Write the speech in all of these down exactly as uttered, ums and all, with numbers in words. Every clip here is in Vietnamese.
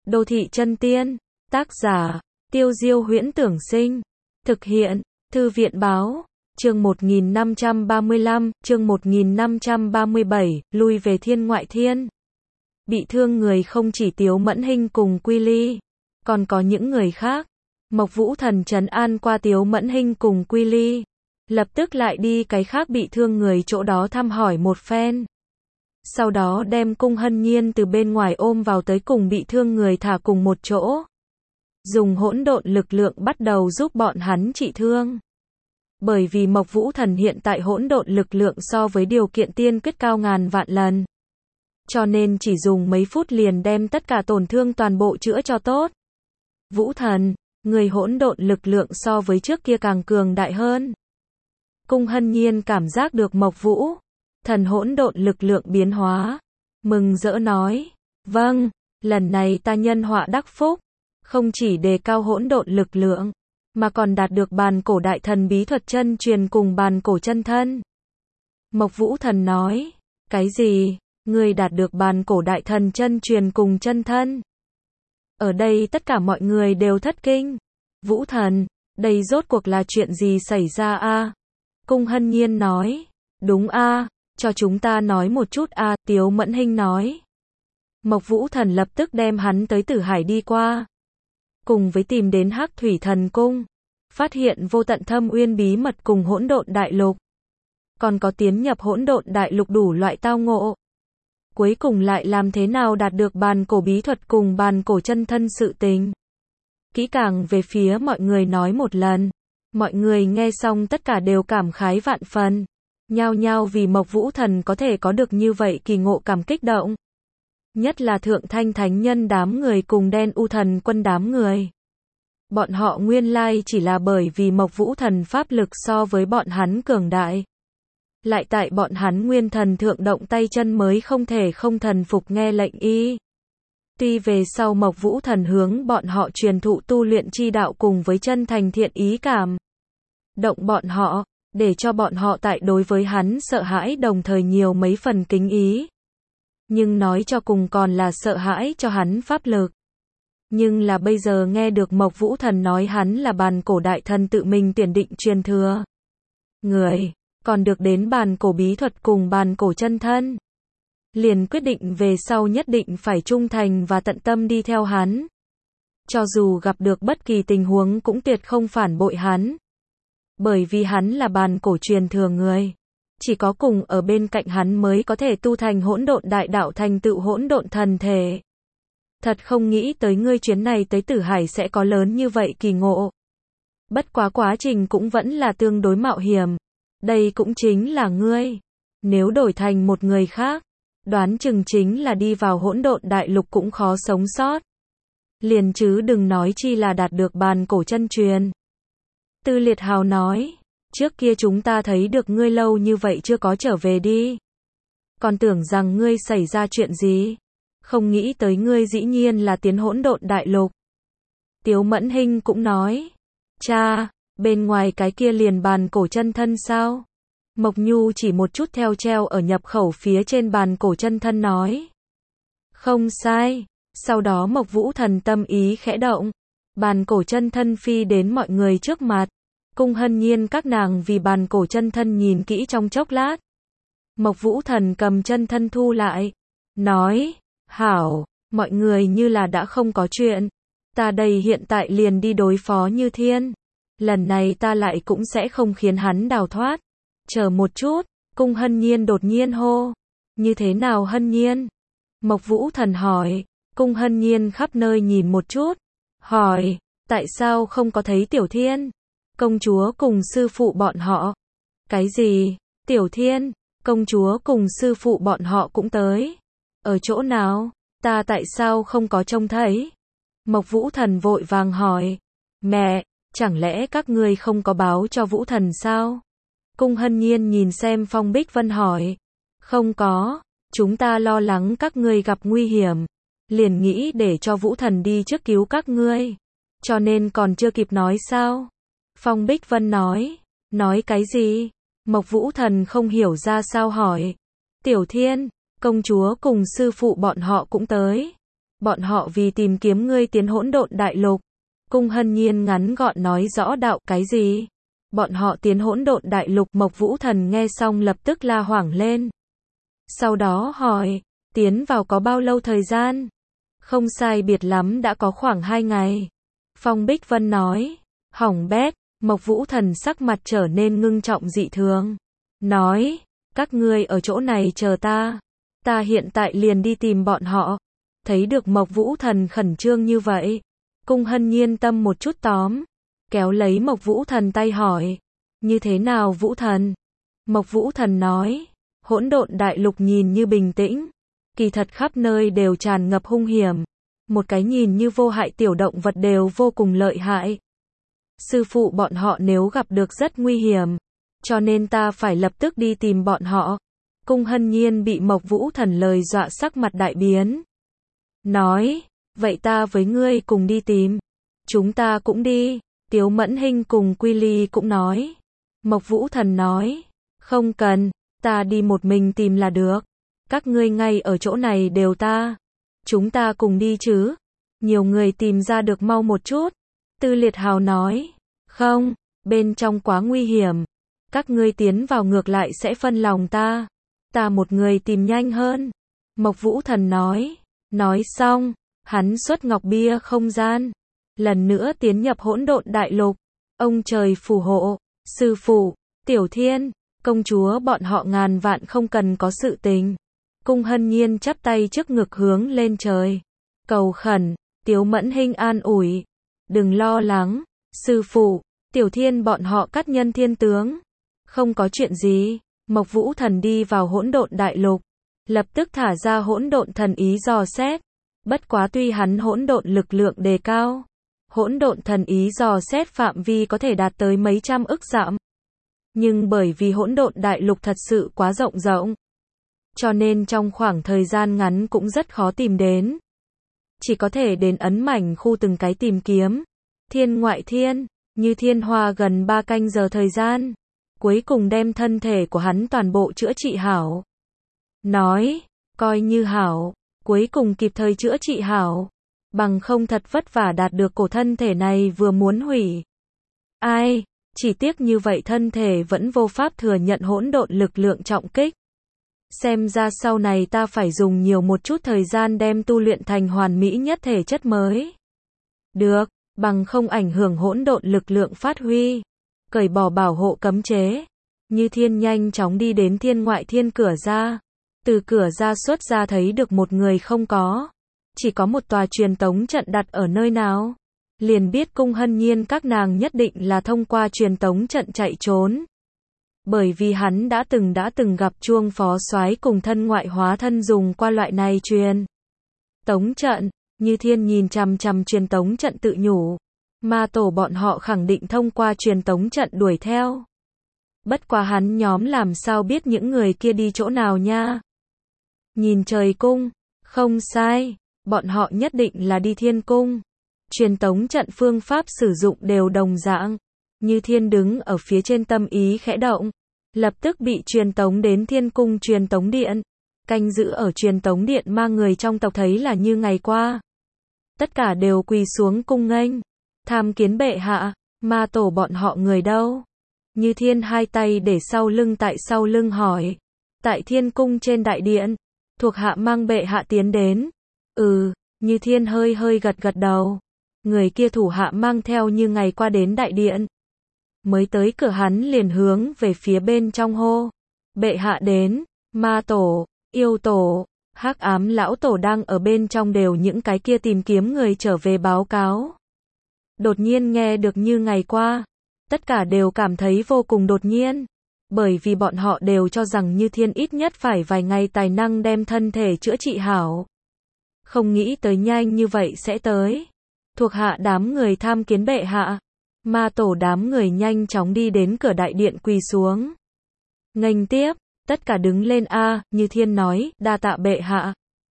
Đô thị chân tiên. Tác giả, Tiêu Diêu Huyễn Tưởng Sinh. Thực hiện, Thư viện Báo. Chương một nghìn năm trăm ba mươi lăm, chương một nghìn năm trăm ba mươi bảy, lui về thiên ngoại thiên. Bị thương người không chỉ Tiếu Mẫn Hinh cùng Quy Ly, còn có những người khác. Mộc Vũ Thần trấn an qua Tiếu Mẫn Hinh cùng Quy Ly, lập tức lại đi cái khác bị thương người chỗ đó thăm hỏi một phen. Sau đó đem Cung Hân Nhiên từ bên ngoài ôm vào tới cùng bị thương người thả cùng một chỗ. Dùng hỗn độn lực lượng bắt đầu giúp bọn hắn trị thương. Bởi vì Mộc Vũ Thần hiện tại hỗn độn lực lượng so với điều kiện tiên quyết cao ngàn vạn lần. Cho nên chỉ dùng mấy phút liền đem tất cả tổn thương toàn bộ chữa cho tốt. Vũ Thần, người hỗn độn lực lượng so với trước kia càng cường đại hơn. Cung Hân Nhiên cảm giác được Mộc Vũ Thần hỗn độn lực lượng biến hóa, mừng rỡ nói, vâng, lần này ta nhân họa đắc phúc, không chỉ đề cao hỗn độn lực lượng, mà còn đạt được bàn cổ đại thần bí thuật chân truyền cùng bàn cổ chân thân. Mộc Vũ Thần nói, cái gì, ngươi đạt được bàn cổ đại thần chân truyền cùng chân thân? Ở đây tất cả mọi người đều thất kinh. Vũ Thần, đây rốt cuộc là chuyện gì xảy ra a? Cung Hân Nhiên nói, đúng a, cho chúng ta nói một chút a, Tiếu Mẫn Hinh nói. Mộc Vũ Thần lập tức đem hắn tới Tử Hải đi qua. Cùng với tìm đến Hắc Thủy Thần Cung, phát hiện vô tận thâm uyên bí mật cùng hỗn độn đại lục. Còn có tiến nhập hỗn độn đại lục đủ loại tao ngộ. Cuối cùng lại làm thế nào đạt được bàn cổ bí thuật cùng bàn cổ chân thân sự tình. Kỹ càng về phía mọi người nói một lần. Mọi người nghe xong tất cả đều cảm khái vạn phần. Nhao nhao vì Mộc Vũ Thần có thể có được như vậy kỳ ngộ cảm kích động. Nhất là Thượng Thanh Thánh Nhân đám người cùng Đen U Thần Quân đám người. Bọn họ nguyên lai chỉ là bởi vì Mộc Vũ Thần pháp lực so với bọn hắn cường đại. Lại tại bọn hắn nguyên thần thượng động tay chân mới không thể không thần phục nghe lệnh y. Tuy về sau Mộc Vũ Thần hướng bọn họ truyền thụ tu luyện chi đạo cùng với chân thành thiện ý cảm. Động bọn họ, để cho bọn họ tại đối với hắn sợ hãi đồng thời nhiều mấy phần kính ý. Nhưng nói cho cùng còn là sợ hãi cho hắn pháp lực. Nhưng là bây giờ nghe được Mộc Vũ Thần nói hắn là bàn cổ đại thần tự mình tuyển định truyền thừa. Người, còn được đến bàn cổ bí thuật cùng bàn cổ chân thân. Liền quyết định về sau nhất định phải trung thành và tận tâm đi theo hắn. Cho dù gặp được bất kỳ tình huống cũng tuyệt không phản bội hắn. Bởi vì hắn là bàn cổ truyền thừa người. Chỉ có cùng ở bên cạnh hắn mới có thể tu thành hỗn độn đại đạo thành tựu hỗn độn thần thể. Thật không nghĩ tới ngươi chuyến này tới Tử Hải sẽ có lớn như vậy kỳ ngộ. Bất quá quá trình cũng vẫn là tương đối mạo hiểm. Đây cũng chính là ngươi. Nếu đổi thành một người khác, đoán chừng chính là đi vào hỗn độn đại lục cũng khó sống sót. Liền chứ đừng nói chi là đạt được bàn cổ chân truyền. Tư Liệt Hào nói, trước kia chúng ta thấy được ngươi lâu như vậy chưa có trở về đi. Còn tưởng rằng ngươi xảy ra chuyện gì. Không nghĩ tới ngươi dĩ nhiên là tiến hỗn độn đại lục. Tiếu Mẫn Hinh cũng nói, cha, bên ngoài cái kia liền bàn cổ chân thân sao? Mộc Nhu chỉ một chút theo treo ở nhập khẩu phía trên bàn cổ chân thân nói. Không sai. Sau đó Mộc Vũ Thần tâm ý khẽ động. Bàn cổ chân thân phi đến mọi người trước mặt. Cung Hân Nhiên các nàng vì bàn cổ chân thân nhìn kỹ trong chốc lát. Mộc Vũ Thần cầm chân thân thu lại. Nói, hảo, mọi người như là đã không có chuyện. Ta đây hiện tại liền đi đối phó Như Thiên. Lần này ta lại cũng sẽ không khiến hắn đào thoát. Chờ một chút, Cung Hân Nhiên đột nhiên hô. Như thế nào Hân Nhiên? Mộc Vũ Thần hỏi. Cung Hân Nhiên khắp nơi nhìn một chút. Hỏi, tại sao không có thấy Tiểu Thiên? Công chúa cùng sư phụ bọn họ. Cái gì? Tiểu Thiên, công chúa cùng sư phụ bọn họ cũng tới. Ở chỗ nào? Ta tại sao không có trông thấy? Mộc Vũ Thần vội vàng hỏi. Mẹ, chẳng lẽ các ngươi không có báo cho Vũ Thần sao? Cung Hân Nhiên nhìn xem Phong Bích Vân hỏi. Không có, chúng ta lo lắng các ngươi gặp nguy hiểm. Liền nghĩ để cho Vũ Thần đi trước cứu các ngươi. Cho nên còn chưa kịp nói sao? Phong Bích Vân nói. Nói cái gì? Mộc Vũ Thần không hiểu ra sao hỏi. Tiểu Thiên, công chúa cùng sư phụ bọn họ cũng tới. bọn họ vì tìm kiếm ngươi tiến hỗn độn đại lục. Cung Hân Nhiên ngắn gọn nói rõ đạo, cái gì? Bọn họ tiến hỗn độn đại lục. Mộc Vũ Thần nghe xong lập tức la hoảng lên. Sau đó hỏi, tiến vào có bao lâu thời gian? Không sai biệt lắm đã có khoảng hai ngày. Phong Bích Vân nói, hỏng bét. Mộc Vũ Thần sắc mặt trở nên ngưng trọng dị thường. Nói, các ngươi ở chỗ này chờ ta. Ta hiện tại liền đi tìm bọn họ. Thấy được Mộc Vũ Thần khẩn trương như vậy, Cung Hân Nhiên tâm một chút tóm, kéo lấy Mộc Vũ Thần tay hỏi, như thế nào Vũ Thần? Mộc Vũ Thần nói, hỗn độn đại lục nhìn như bình tĩnh, kỳ thật khắp nơi đều tràn ngập hung hiểm, một cái nhìn như vô hại tiểu động vật đều vô cùng lợi hại. Sư phụ bọn họ nếu gặp được rất nguy hiểm, cho nên ta phải lập tức đi tìm bọn họ. Cung Hân Nhiên bị Mộc Vũ Thần lời dọa sắc mặt đại biến. Nói, vậy ta với ngươi cùng đi tìm. Chúng ta cũng đi. Tiếu Mẫn Hinh cùng Quy Ly cũng nói. Mộc Vũ Thần nói, không cần, ta đi một mình tìm là được. Các ngươi ngay ở chỗ này đều ta. Chúng ta cùng đi chứ. Nhiều người tìm ra được mau một chút. Tư Liệt Hào nói, không, bên trong quá nguy hiểm. Các ngươi tiến vào ngược lại sẽ phân lòng ta. Ta một người tìm nhanh hơn. Mộc Vũ Thần nói. Nói xong, hắn xuất ngọc bia không gian. Lần nữa tiến nhập hỗn độn đại lục. Ông trời phù hộ. Sư phụ, Tiểu Thiên, công chúa bọn họ ngàn vạn không cần có sự tình. Cung Hân Nhiên chắp tay trước ngực hướng lên trời. Cầu khẩn, Tiếu Mẫn Hinh an ủi. Đừng lo lắng, sư phụ, Tiểu Thiên bọn họ cắt nhân thiên tướng. Không có chuyện gì. Mộc Vũ Thần đi vào hỗn độn đại lục. Lập tức thả ra hỗn độn thần ý dò xét. Bất quá tuy hắn hỗn độn lực lượng đề cao, hỗn độn thần ý dò xét phạm vi có thể đạt tới mấy trăm ức dặm. Nhưng bởi vì hỗn độn đại lục thật sự quá rộng rộng, cho nên trong khoảng thời gian ngắn cũng rất khó tìm đến. Chỉ có thể đến ấn mảnh khu từng cái tìm kiếm. Thiên ngoại thiên, Như Thiên hoa gần ba canh giờ thời gian, cuối cùng đem thân thể của hắn toàn bộ chữa trị hảo. Nói, coi như hảo, cuối cùng kịp thời chữa trị hảo, bằng không thật vất vả đạt được cổ thân thể này vừa muốn hủy. Ai, chỉ tiếc như vậy thân thể vẫn vô pháp thừa nhận hỗn độn lực lượng trọng kích. Xem ra sau này ta phải dùng nhiều một chút thời gian đem tu luyện thành hoàn mỹ nhất thể chất mới. Được, bằng không ảnh hưởng hỗn độn lực lượng phát huy. Cởi bỏ bảo hộ cấm chế. Như Thiên nhanh chóng đi đến thiên ngoại thiên cửa ra. Từ cửa ra xuất ra thấy được một người không có. Chỉ có một tòa truyền tống trận đặt ở nơi nào. Liền biết Cung Hân Nhiên các nàng nhất định là thông qua truyền tống trận chạy trốn. Bởi vì hắn đã từng đã từng gặp Chuông Phó Soái cùng thân ngoại hóa thân dùng qua loại này truyền tống trận. Như Thiên nhìn chằm chằm truyền tống trận tự nhủ. Ma tổ bọn họ khẳng định thông qua truyền tống trận đuổi theo. Bất quá hắn nhóm làm sao biết những người kia đi chỗ nào nha. Nhìn trời cung, không sai, bọn họ nhất định là đi thiên cung. Truyền tống trận phương pháp sử dụng đều đồng dạng. Như Thiên đứng ở phía trên tâm ý khẽ động, lập tức bị truyền tống đến thiên cung truyền tống điện. Canh giữ ở truyền tống điện ma người trong tộc thấy là như ngày qua. Tất cả đều quỳ xuống cung nghênh. Tham kiến bệ hạ, ma tổ bọn họ người đâu? Như Thiên hai tay để sau lưng tại sau lưng hỏi. Tại thiên cung trên đại điện, thuộc hạ mang bệ hạ tiến đến. Ừ, Như Thiên hơi hơi gật gật đầu. Người kia thủ hạ mang theo như ngày qua đến đại điện. Mới tới cửa hắn liền hướng về phía bên trong hô. Bệ hạ đến, ma tổ, yêu tổ, hắc ám lão tổ đang ở bên trong đều những cái kia tìm kiếm người trở về báo cáo. Đột nhiên nghe được như ngày qua. Tất cả đều cảm thấy vô cùng đột nhiên. Bởi vì bọn họ đều cho rằng Như Thiên ít nhất phải vài ngày tài năng đem thân thể chữa trị hảo. Không nghĩ tới nhanh như vậy sẽ tới. Thuộc hạ đám người tham kiến bệ hạ. Ma tổ đám người nhanh chóng đi đến cửa đại điện quỳ xuống. Nghênh tiếp, tất cả đứng lên a, Như Thiên nói, đa tạ bệ hạ.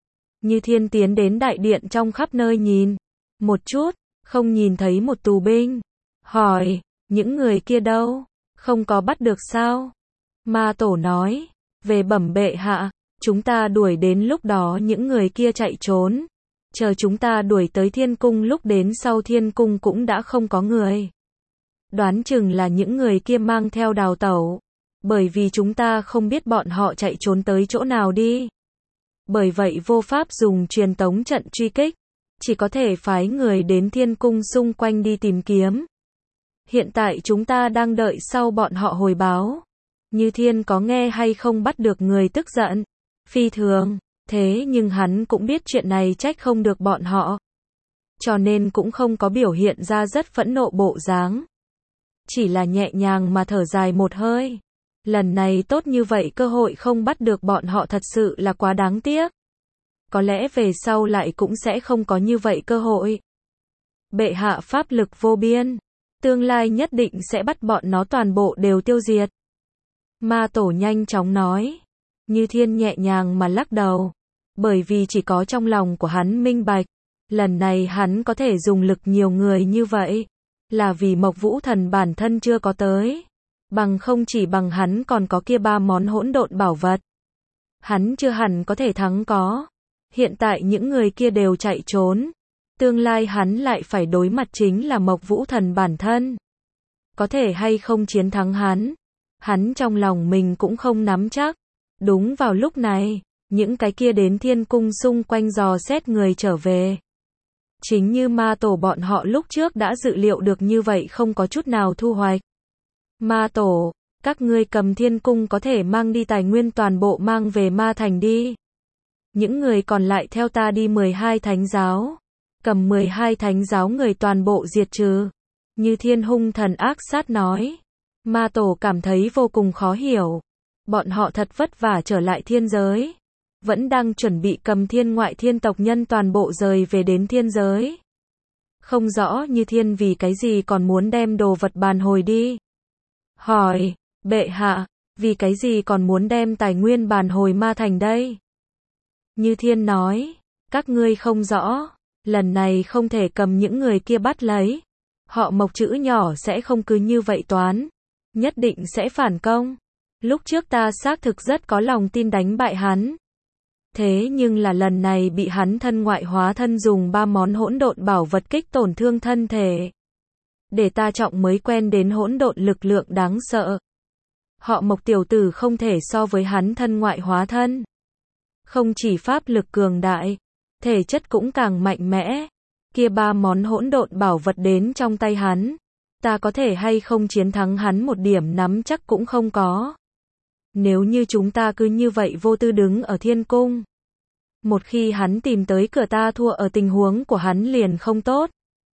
Như Thiên tiến đến đại điện trong khắp nơi nhìn. Một chút, không nhìn thấy một tù binh. Hỏi, những người kia đâu? Không có bắt được sao? Ma tổ nói, về bẩm bệ hạ, chúng ta đuổi đến lúc đó những người kia chạy trốn. chờ chúng ta đuổi tới thiên cung lúc đến sau thiên cung cũng đã không có người. Đoán chừng là những người kia mang theo đào tẩu. Bởi vì chúng ta không biết bọn họ chạy trốn tới chỗ nào đi. Bởi vậy vô pháp dùng truyền tống trận truy kích. Chỉ có thể phái người đến thiên cung xung quanh đi tìm kiếm. Hiện tại chúng ta đang đợi sau bọn họ hồi báo. Như Thiên có nghe hay không bắt được người tức giận. Phi thường. Thế nhưng hắn cũng biết chuyện này trách không được bọn họ. Cho nên cũng không có biểu hiện ra rất phẫn nộ bộ dáng. Chỉ là nhẹ nhàng mà thở dài một hơi. Lần này tốt như vậy cơ hội không bắt được bọn họ thật sự là quá đáng tiếc. Có lẽ về sau lại cũng sẽ không có như vậy cơ hội. Bệ hạ pháp lực vô biên. Tương lai nhất định sẽ bắt bọn nó toàn bộ đều tiêu diệt. Ma Tổ nhanh chóng nói. Như Thiên nhẹ nhàng mà lắc đầu. Bởi vì chỉ có trong lòng của hắn minh bạch. Lần này hắn có thể dùng lực nhiều người như vậy. Là vì Mộc Vũ Thần bản thân chưa có tới. Bằng không chỉ bằng hắn còn có kia ba món hỗn độn bảo vật. Hắn chưa hẳn có thể thắng có. Hiện tại những người kia đều chạy trốn. Tương lai hắn lại phải đối mặt chính là Mộc Vũ Thần bản thân. Có thể hay không chiến thắng hắn. Hắn trong lòng mình cũng không nắm chắc. Đúng vào lúc này, những cái kia đến thiên cung xung quanh dò xét người trở về. Chính như Ma Tổ bọn họ lúc trước đã dự liệu được như vậy không có chút nào thu hoạch. Ma Tổ, các ngươi cầm thiên cung có thể mang đi tài nguyên toàn bộ mang về Ma Thành đi. Những người còn lại theo ta đi mười hai thánh giáo. Cầm mười hai thánh giáo người toàn bộ diệt trừ. Như Thiên hung thần ác sát nói. Ma Tổ cảm thấy vô cùng khó hiểu. Bọn họ thật vất vả trở lại thiên giới. Vẫn đang chuẩn bị cầm thiên ngoại thiên tộc nhân toàn bộ rời về đến thiên giới. Không rõ Như Thiên vì cái gì còn muốn đem đồ vật bàn hồi đi. Hỏi, bệ hạ, vì cái gì còn muốn đem tài nguyên bàn hồi Ma Thành đây? Như Thiên nói, các ngươi không rõ, lần này không thể cầm những người kia bắt lấy. Họ Mộc chữ nhỏ sẽ không cứ như vậy toán, nhất định sẽ phản công. Lúc trước ta xác thực rất có lòng tin đánh bại hắn. Thế nhưng là lần này bị hắn thân ngoại hóa thân dùng ba món hỗn độn bảo vật kích tổn thương thân thể. Để ta trọng mới quen đến hỗn độn lực lượng đáng sợ. Họ Mộc tiểu tử không thể so với hắn thân ngoại hóa thân. Không chỉ pháp lực cường đại, thể chất cũng càng mạnh mẽ. Kia ba món hỗn độn bảo vật đến trong tay hắn. Ta có thể hay không chiến thắng hắn một điểm nắm chắc cũng không có. Nếu như chúng ta cứ như vậy vô tư đứng ở thiên cung. Một khi hắn tìm tới cửa ta thua ở tình huống của hắn liền không tốt.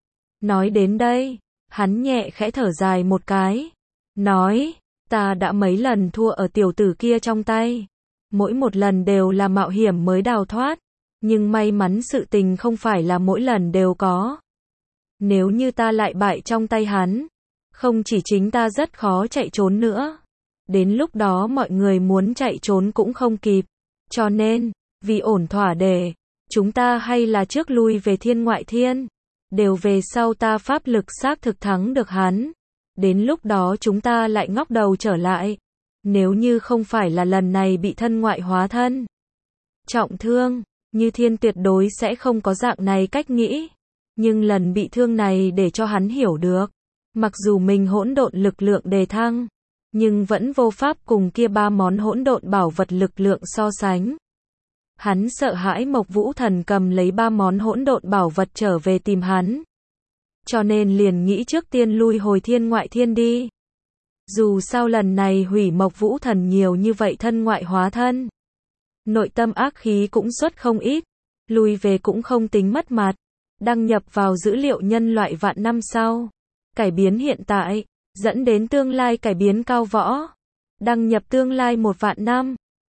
Nói đến đây, hắn nhẹ khẽ thở dài một cái. Nói, ta đã mấy lần thua ở tiểu tử kia trong tay. Mỗi một lần đều là mạo hiểm mới đào thoát. Nhưng may mắn sự tình không phải là mỗi lần đều có. Nếu như ta lại bại trong tay hắn, không chỉ chính ta rất khó chạy trốn nữa. Đến lúc đó mọi người muốn chạy trốn cũng không kịp. Cho nên, vì ổn thỏa để, chúng ta hay là trước lui về thiên ngoại thiên. Đều về sau ta pháp lực xác thực thắng được hắn. Đến lúc đó chúng ta lại ngóc đầu trở lại. Nếu như không phải là lần này bị thân ngoại hóa thân trọng thương, Như Thiên tuyệt đối sẽ không có dạng này cách nghĩ. Nhưng lần bị thương này để cho hắn hiểu được. Mặc dù mình hỗn độn lực lượng đề thăng, nhưng vẫn vô pháp cùng kia ba món hỗn độn bảo vật lực lượng so sánh. Hắn sợ hãi Mộc Vũ Thần cầm lấy ba món hỗn độn bảo vật trở về tìm hắn. Cho nên liền nghĩ trước tiên lui hồi thiên ngoại thiên đi. Dù sao lần này hủy Mộc Vũ Thần nhiều như vậy thân ngoại hóa thân. Nội tâm ác khí cũng xuất không ít. Lui về cũng không tính mất mặt. Đăng nhập vào dữ liệu nhân loại vạn năm sau. Cải biến hiện tại, dẫn đến tương lai cải biến cao võ. Đăng nhập tương lai một vạn năm.